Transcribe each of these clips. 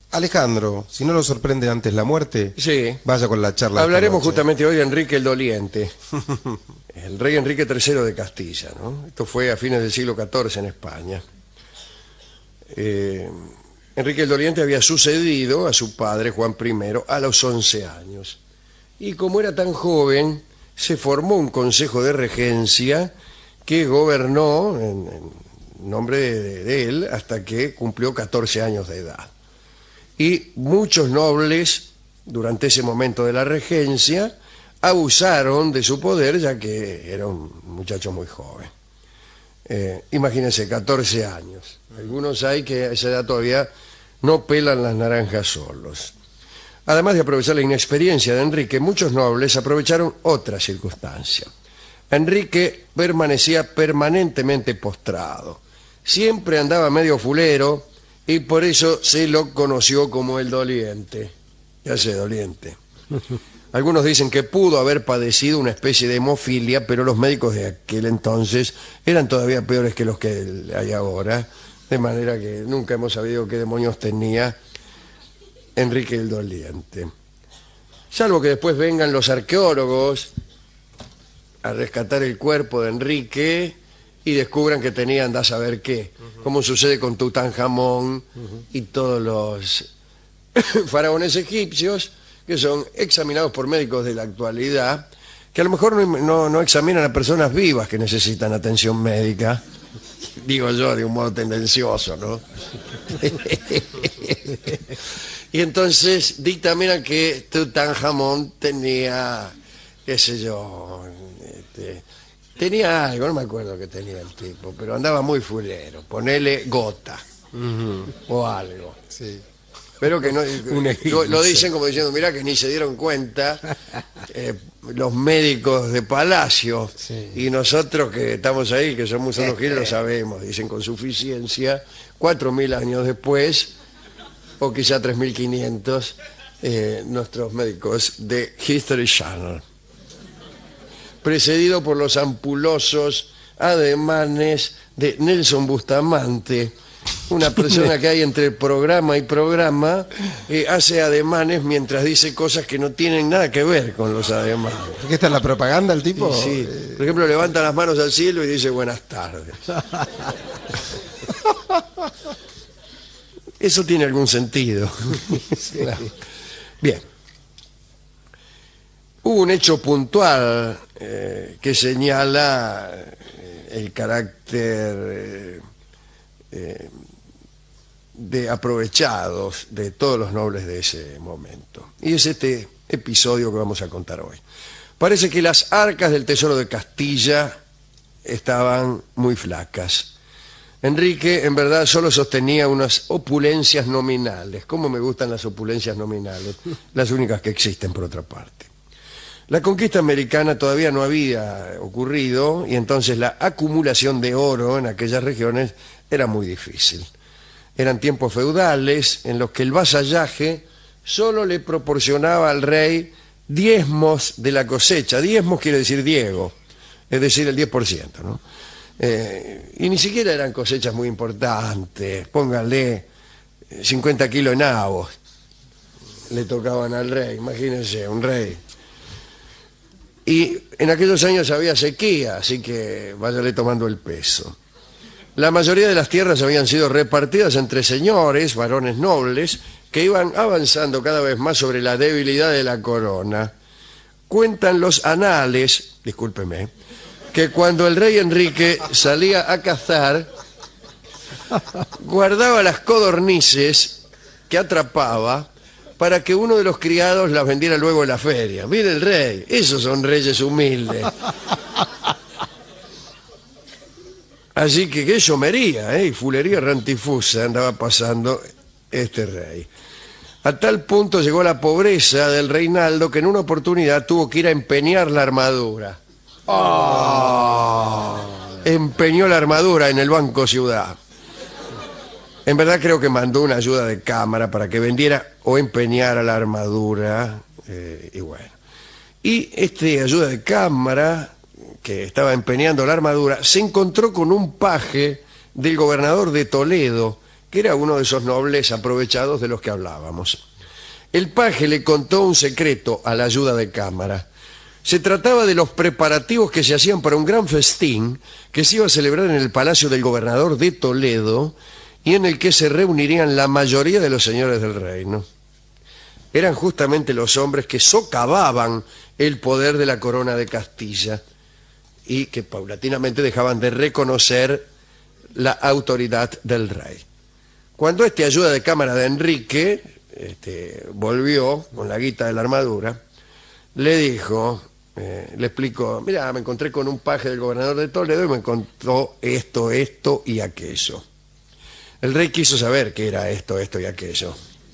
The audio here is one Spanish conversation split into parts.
Alejandro, si no lo sorprende antes la muerte, Sí. vaya con la charla. Hablaremos justamente hoy de Enrique el Doliente, el rey Enrique III de Castilla, ¿no? Esto fue a fines del siglo XIV en España. Enrique el Doliente había sucedido a su padre Juan I a los 11 años. Y como era tan joven, se formó un consejo de regencia que gobernó en nombre de él hasta que cumplió 14 años de edad. Y muchos nobles, durante ese momento de la regencia, abusaron de su poder, ya que era un muchacho muy joven. Imagínense, 14 años. Algunos hay que a esa edad todavía no pelan las naranjas solos. Además de aprovechar la inexperiencia de Enrique, muchos nobles aprovecharon otra circunstancia. Enrique permanecía permanentemente postrado. Siempre andaba medio fulero, y por eso se lo conoció como el Doliente. Ya sé, doliente. Algunos dicen que pudo haber padecido una especie de hemofilia, pero los médicos de aquel entonces eran todavía peores que los que hay ahora, de manera que nunca hemos sabido qué demonios tenía Enrique el Doliente. Salvo que después vengan los arqueólogos a rescatar el cuerpo de Enrique y descubran que tenía andá a saber qué, como sucede con Tutankamón y todos los faraones egipcios, que son examinados por médicos de la actualidad, que a lo mejor no examinan a personas vivas que necesitan atención médica, digo yo de un modo tendencioso, ¿no? Y entonces dictaminan que Tutankamón tenía, qué sé yo, tenía algo, no me acuerdo qué tenía el tipo, pero andaba muy fulero, ponele gota o algo. Sí. Pero que no, egipcio. lo dicen como diciendo, mirá que ni se dieron cuenta los médicos de Palacio, Sí. y nosotros que estamos ahí, que somos unos giles, lo sabemos, dicen con suficiencia, 4.000 años después, o quizá 3.500, nuestros médicos de History Channel. Precedido por los ampulosos ademanes de Nelson Bustamante, una persona que hay entre programa y programa, hace ademanes mientras dice cosas que no tienen nada que ver con los ademanes. ¿Qué está en la propaganda el tipo? Sí. Por ejemplo, levanta las manos al cielo y dice buenas tardes. Eso tiene algún sentido. Claro. Bien. Hubo un hecho puntual que señala el carácter de aprovechados de todos los nobles de ese momento. Y es este episodio que vamos a contar hoy. Parece que las arcas del tesoro de Castilla estaban muy flacas. Enrique, en verdad, solo sostenía unas opulencias nominales. ¿Cómo me gustan las opulencias nominales? Las únicas que existen, por otra parte. La conquista americana todavía no había ocurrido y entonces la acumulación de oro en aquellas regiones era muy difícil. Eran tiempos feudales en los que el vasallaje solo le proporcionaba al rey diezmos de la cosecha. Diezmos quiere decir diego, es decir, el 10%, ¿no? Y ni siquiera eran cosechas muy importantes. Pónganle 50 kilos de nabos le tocaban al rey, imagínense, un rey. Y en aquellos años había sequía, así que váyale tomando el peso. La mayoría de las tierras habían sido repartidas entre señores, varones nobles, que iban avanzando cada vez más sobre la debilidad de la corona. Cuentan los anales, discúlpeme, que cuando el rey Enrique salía a cazar, guardaba las codornices que atrapaba para que uno de los criados las vendiera luego en la feria. Mire el rey, esos son reyes humildes. Así que qué llomería, y fulería rantifusa andaba pasando este rey. A tal punto llegó la pobreza del reinaldo que en una oportunidad tuvo que ir a empeñar la armadura. Empeñó la armadura en el Banco Ciudad. En verdad creo que mandó una ayuda de cámara para que vendiera o empeñara la armadura, y bueno. Y este ayuda de cámara, que estaba empeñando la armadura, se encontró con un paje del gobernador de Toledo, que era uno de esos nobles aprovechados de los que hablábamos. El paje le contó un secreto a la ayuda de cámara. Se trataba de los preparativos que se hacían para un gran festín que se iba a celebrar en el palacio del gobernador de Toledo y en el que se reunirían la mayoría de los señores del reino. Eran justamente los hombres que socavaban el poder de la corona de Castilla y que paulatinamente dejaban de reconocer la autoridad del rey. Cuando este ayuda de cámara de Enrique volvió con la guita de la armadura, le dijo, le explicó: mira, me encontré con un paje del gobernador de Toledo y me contó esto, esto y aquello. El rey quiso saber qué era esto, esto y aquello.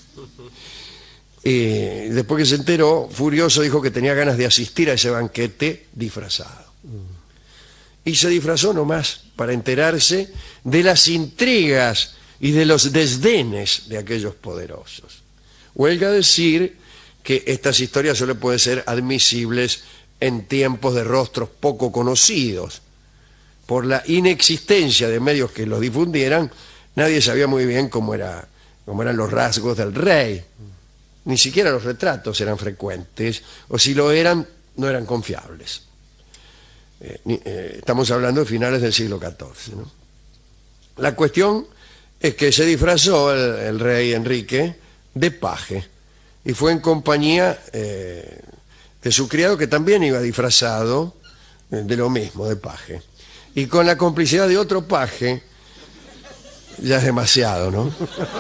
Y después que se enteró, furioso, dijo que tenía ganas de asistir a ese banquete disfrazado. Y se disfrazó nomás para enterarse de las intrigas y de los desdenes de aquellos poderosos. Huelga decir que estas historias solo pueden ser admisibles en tiempos de rostros poco conocidos. Por la inexistencia de medios que los difundieran, nadie sabía muy bien cómo eran los rasgos del rey. Ni siquiera los retratos eran frecuentes, o si lo eran, no eran confiables. Estamos hablando de finales del siglo XIV, ¿no? La cuestión es que se disfrazó el rey Enrique de paje y fue en compañía de su criado, que también iba disfrazado de lo mismo, de paje. Y con la complicidad de otro paje, ya es demasiado, ¿no?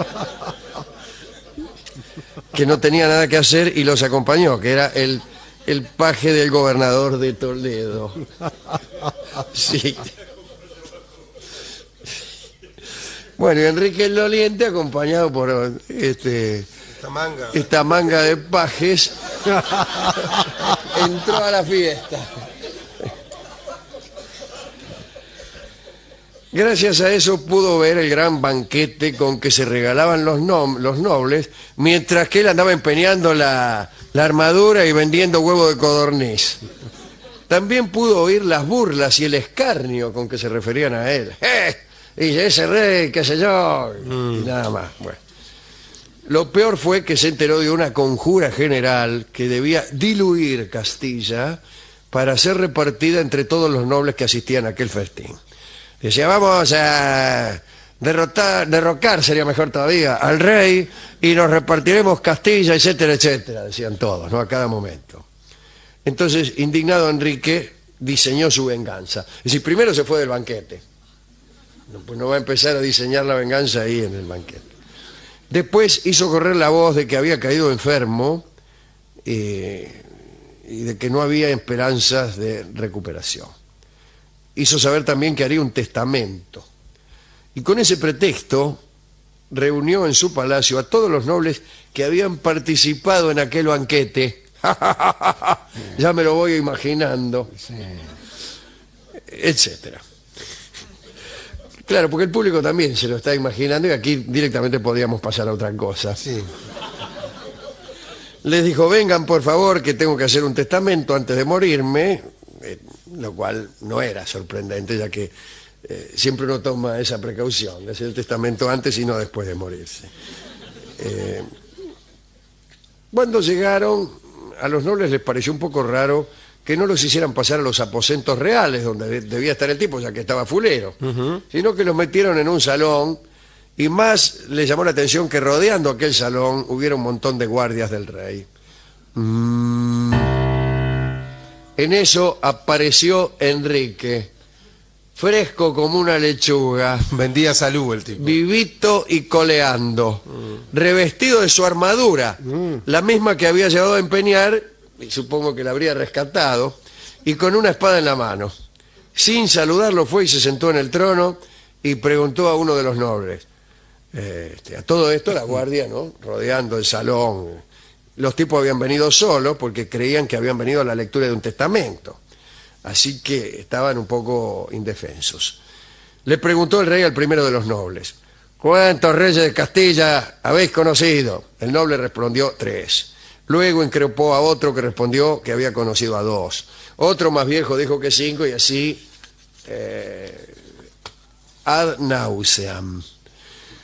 Que no tenía nada que hacer y los acompañó, que era el paje del gobernador de Toledo. Sí. Bueno, y Enrique el Doliente, acompañado por esta manga de pajes, entró a la fiesta. Gracias a eso pudo ver el gran banquete con que se regalaban los nobles, mientras que él andaba empeñando la armadura y vendiendo huevo de codorniz. También pudo oír las burlas y el escarnio con que se referían a él. Y ese rey, qué sé yo, y nada más. Bueno. Lo peor fue que se enteró de una conjura general que debía diluir Castilla para ser repartida entre todos los nobles que asistían a aquel festín. Decía: vamos a derrocar, sería mejor todavía, al rey y nos repartiremos Castilla, etcétera, etcétera, decían todos, ¿no? A cada momento. Entonces, indignado, Enrique diseñó su venganza. Es decir, primero se fue del banquete. Pues no va a empezar a diseñar la venganza ahí en el banquete. Después hizo correr la voz de que había caído enfermo y de que no había esperanzas de recuperación. Hizo saber también que haría un testamento. Y con ese pretexto reunió en su palacio a todos los nobles que habían participado en aquel banquete. Ya me lo voy imaginando. Sí. Etcétera. Claro, porque el público también se lo está imaginando y aquí directamente podríamos pasar a otra cosa. Sí. Les dijo: vengan por favor, que tengo que hacer un testamento antes de morirme, lo cual no era sorprendente, ya que siempre uno toma esa precaución de hacer el testamento antes y no después de morirse. Cuando llegaron, a los nobles les pareció un poco raro que no los hicieran pasar a los aposentos reales, donde debía estar el tipo, ya que estaba fulero, sino que los metieron en un salón, y más les llamó la atención que rodeando aquel salón hubiera un montón de guardias del rey. En eso apareció Enrique, fresco como una lechuga. Vendía salud el tipo. Vivito y coleando, revestido de su armadura, la misma que había llevado a empeñar, y supongo que la habría rescatado, y con una espada en la mano. Sin saludarlo fue y se sentó en el trono y preguntó a uno de los nobles. A todo esto la guardia, ¿no?, rodeando el salón. Los tipos habían venido solos porque creían que habían venido a la lectura de un testamento. Así que estaban un poco indefensos. Le preguntó el rey al primero de los nobles: ¿cuántos reyes de Castilla habéis conocido? El noble respondió: 3. Luego increpó a otro que respondió que había conocido a 2. Otro más viejo dijo que 5 y así ad nauseam.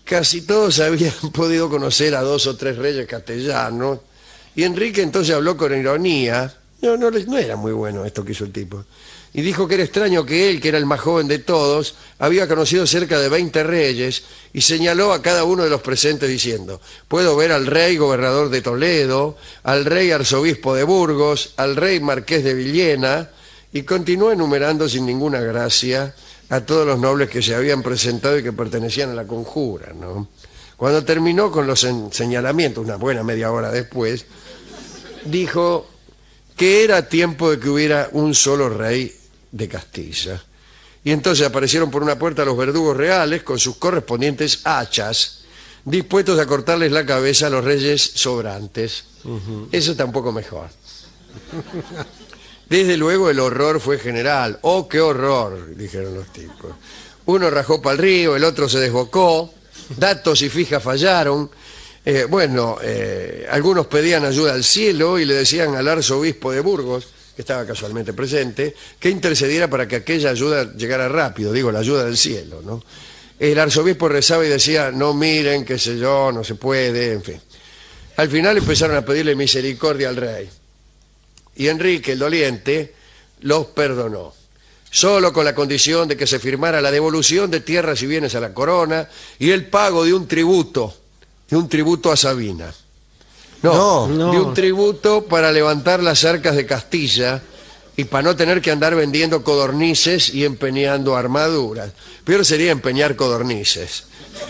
casi todos habían podido conocer a 2 o 3 reyes castellanos, y Enrique entonces habló con ironía. No era muy bueno esto que hizo el tipo. Y dijo que era extraño que él, que era el más joven de todos, había conocido cerca de 20 reyes, y señaló a cada uno de los presentes diciendo: puedo ver al rey gobernador de Toledo, al rey arzobispo de Burgos, al rey marqués de Villena, y continuó enumerando sin ninguna gracia a todos los nobles que se habían presentado y que pertenecían a la conjura, ¿no? Cuando terminó con los señalamientos, una buena media hora después, dijo que era tiempo de que hubiera un solo rey de Castilla. Y entonces aparecieron por una puerta los verdugos reales con sus correspondientes hachas, dispuestos a cortarles la cabeza a los reyes sobrantes. Eso está un poco mejor. Desde luego el horror fue general. ¡Oh, qué horror!, dijeron los tipos. Uno rajó para el río, el otro se desbocó, datos y fijas fallaron. Algunos pedían ayuda al cielo y le decían al arzobispo de Burgos, que estaba casualmente presente, que intercediera para que aquella ayuda llegara rápido, digo, la ayuda del cielo, ¿no? El arzobispo rezaba y decía: no miren, qué sé yo, no se puede, en fin. Al final empezaron a pedirle misericordia al rey. Y Enrique el Doliente los perdonó, solo con la condición de que se firmara la devolución de tierras y bienes a la corona y el pago de un tributo a Sabina. No, de un tributo para levantar las arcas de Castilla y para no tener que andar vendiendo codornices y empeñando armaduras. Peor sería empeñar codornices.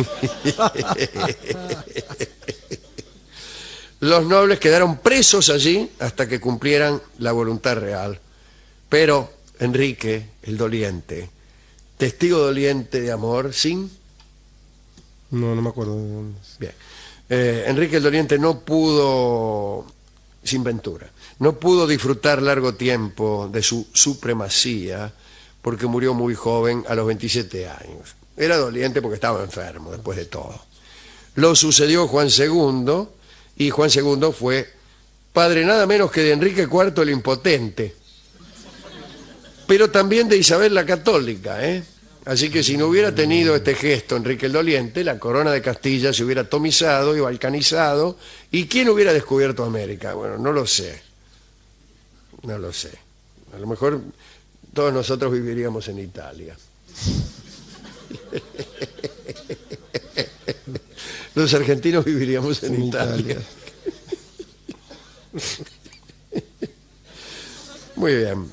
Los nobles quedaron presos allí hasta que cumplieran la voluntad real. Pero Enrique el Doliente, testigo doliente de amor, sin... No me acuerdo. Bien. Enrique el Doliente no pudo, sin ventura, no pudo disfrutar largo tiempo de su supremacía porque murió muy joven, a los 27 años. Era doliente porque estaba enfermo, después de todo. Lo sucedió Juan II, y Juan II fue padre nada menos que de Enrique IV el Impotente, pero también de Isabel la Católica, ¿eh? Así que si no hubiera tenido este gesto Enrique el Doliente, la corona de Castilla se hubiera atomizado y balcanizado. ¿Y quién hubiera descubierto América? Bueno, no lo sé. No lo sé. A lo mejor todos nosotros viviríamos en Italia. Los argentinos viviríamos en Italia. Muy bien.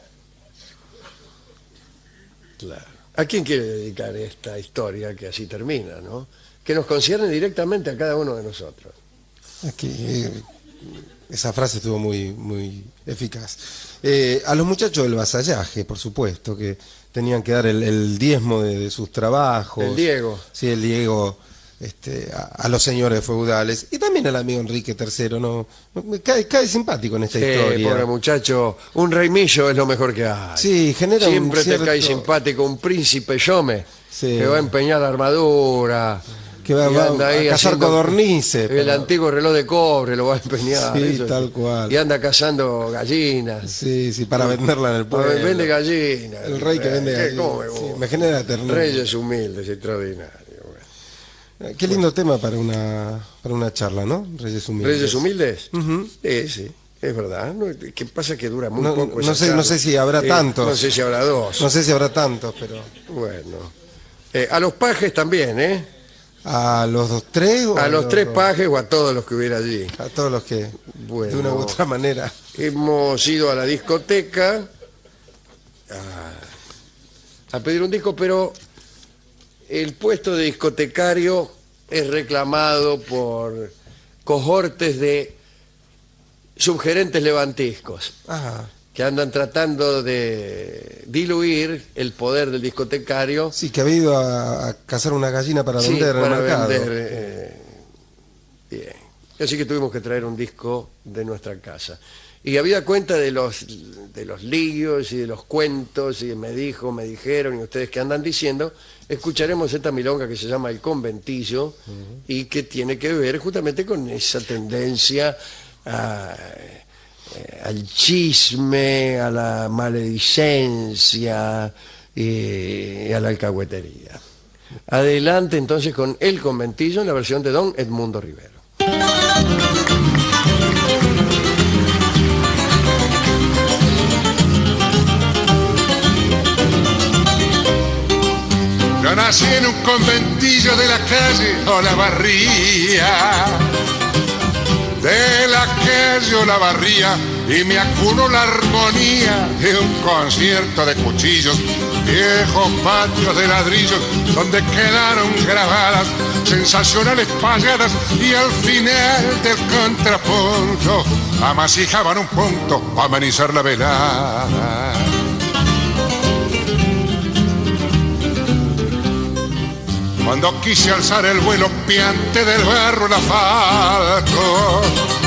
Claro. ¿A quién quiere dedicar esta historia que así termina, no? Que nos concierne directamente a cada uno de nosotros. Aquí, esa frase estuvo muy eficaz. A los muchachos del vasallaje, por supuesto, que tenían que dar el diezmo de sus trabajos. El Diego. Sí, el Diego, a los señores feudales. Y también al amigo Enrique III, ¿no? Cae simpático en esta historia. Pobre muchacho, un rey millo es lo mejor que hay. Sí, genera Siempre un cierto... te cae simpático un príncipe Yome, sí, que va a empeñar la armadura, que va a cazar codornices. El antiguo reloj de cobre lo va a empeñar. Sí, eso, tal cual. Y anda cazando gallinas. Sí, para venderla en el pueblo. Vende gallinas. El rey que vende gallinas. Sí, me genera ternura. Reyes humildes, extraordinarios. Qué lindo tema para una charla, ¿no? Reyes humildes. ¿Reyes humildes? Sí, es verdad. ¿Qué pasa? Que dura muy poco. No sé si habrá tantos. No sé si habrá dos. No sé si habrá tantos, pero... Bueno. A los pajes también, ¿eh? ¿A los tres? A los tres pajes o a todos los que hubiera allí. A todos los que, bueno, de una u otra manera. Hemos ido a la discoteca a pedir un disco, pero el puesto de discotecario es reclamado por cohortes de subgerentes levantiscos. Ajá. Que andan tratando de diluir el poder del discotecario. Sí, que había ido a cazar una gallina para vender en el mercado. Bien. Así que tuvimos que traer un disco de nuestra casa. Y había cuenta de los ligios y de los cuentos, y me dijeron, y ustedes que andan diciendo, escucharemos esta milonga que se llama El Conventillo, y que tiene que ver justamente con esa tendencia al chisme, a la maledicencia y a la alcahuetería. Adelante entonces con El Conventillo en la versión de don Edmundo Rivero. Yo nací en un conventillo de la calle Olavarría, de la calle Olavarría, y me acunó la armonía de un concierto de cuchillos, viejos patios de ladrillos donde quedaron grabadas sensacionales payadas, y al final del contrapunto amasijaban un punto para amenizar la velada. Cuando quise alzar el vuelo piante del barro el asfalto,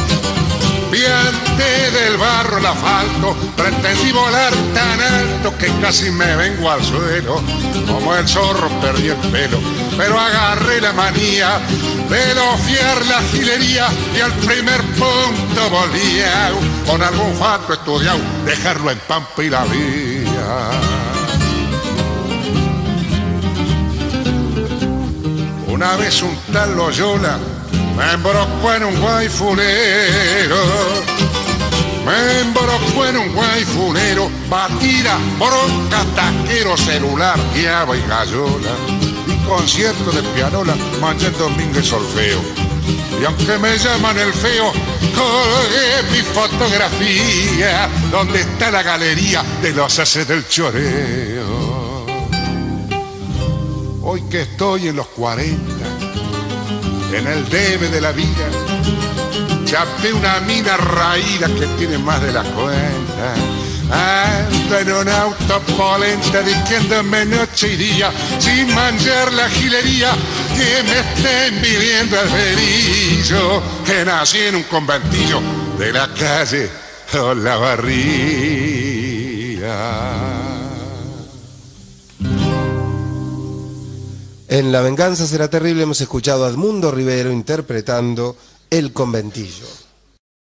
piante del barro el asfalto, pretendí volar tan alto que casi me vengo al suelo. Como el zorro perdí el pelo, pero agarré la manía de lofiar la gilería, y al primer punto volvía con algún fato estudiado, dejarlo en pampa y la vía. Una vez un tal Loyola me embrocó en un guayfunero, me embrocó en un guayfunero, batida, bronca, taquero, celular, guiaba y gallola, y concierto de pianola, manché el domingo y solfeo. Y aunque me llaman el feo, colgué mi fotografía donde está la galería de los haces del choreo. Hoy que estoy en los 40, en el debe de la vida, chapé una mina raída que tiene más de la cuenta. Ando en un auto polenta diciéndome noche y día, sin manchar la gilería, que me estén viviendo el verillo, que nací en un conventillo de la calle Olavarría. En La venganza será terrible hemos escuchado a Edmundo Rivero interpretando El Conventillo.